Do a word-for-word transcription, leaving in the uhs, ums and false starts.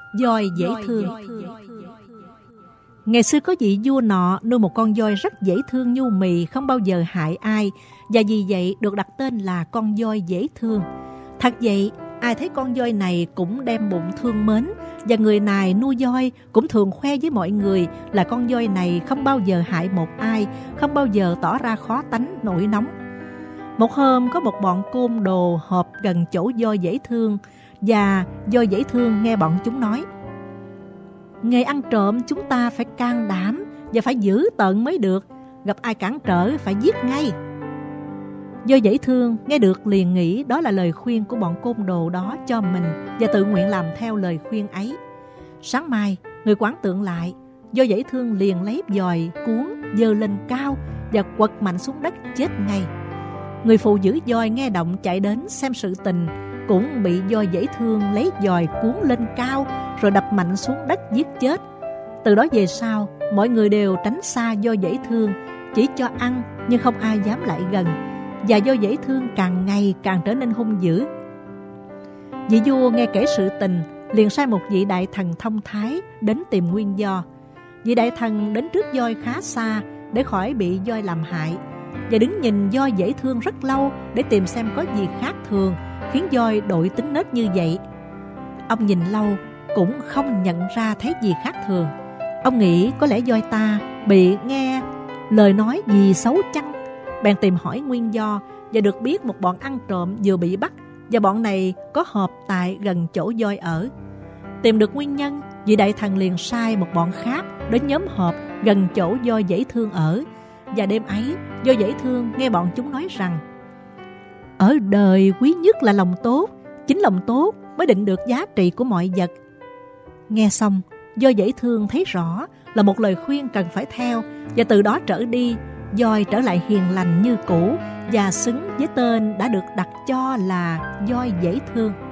Voi dễ thương. Ngày xưa có vị vua nọ nuôi một con voi rất dễ thương nhu mì, không bao giờ hại ai, và vì vậy được đặt tên là con voi dễ thương. Thật vậy, ai thấy con voi này cũng đem bụng thương mến, và người này nuôi voi cũng thường khoe với mọi người là con voi này không bao giờ hại một ai, không bao giờ tỏ ra khó tánh nổi nóng. Một hôm có một bọn côn đồ họp gần chỗ voi dễ thương, và voi dễ thương nghe bọn chúng nói: nghề ăn trộm chúng ta phải can đảm và phải giữ tợn mới được, gặp ai cản trở phải giết ngay. Voi dễ thương nghe được liền nghĩ đó là lời khuyên của bọn côn đồ đó cho mình, và tự nguyện làm theo lời khuyên ấy. Sáng mai, người quán tượng lại, voi dễ thương liền lấy vòi cuốn giơ lên cao và quật mạnh xuống đất chết ngay. Người phụ giữ voi nghe động chạy đến xem sự tình, cũng bị voi dễ thương lấy vòi cuốn lên cao rồi đập mạnh xuống đất giết chết. Từ đó về sau, mọi người đều tránh xa voi dễ thương, chỉ cho ăn nhưng không ai dám lại gần, và voi dễ thương càng ngày càng trở nên hung dữ. Vị vua nghe kể sự tình, liền sai một vị đại thần thông thái đến tìm nguyên do. Vị đại thần đến trước voi khá xa để khỏi bị voi làm hại, và đứng nhìn voi dễ thương rất lâu để tìm xem có gì khác thường khiến voi đổi tính nết như vậy. Ông nhìn lâu cũng không nhận ra thấy gì khác thường. Ông nghĩ có lẽ voi ta bị nghe lời nói gì xấu chăng, bèn tìm hỏi nguyên do, và được biết một bọn ăn trộm vừa bị bắt, và bọn này có họp tại gần chỗ voi ở. Tìm được nguyên nhân, vị đại thần liền sai một bọn khác đến nhóm họp gần chỗ voi dễ thương ở. Và đêm ấy, voi dễ thương nghe bọn chúng nói rằng: ở đời quý nhất là lòng tốt, chính lòng tốt mới định được giá trị của mọi vật. Nghe xong, voi dễ thương thấy rõ là một lời khuyên cần phải theo, và từ đó trở đi, voi trở lại hiền lành như cũ và xứng với tên đã được đặt cho là voi dễ thương.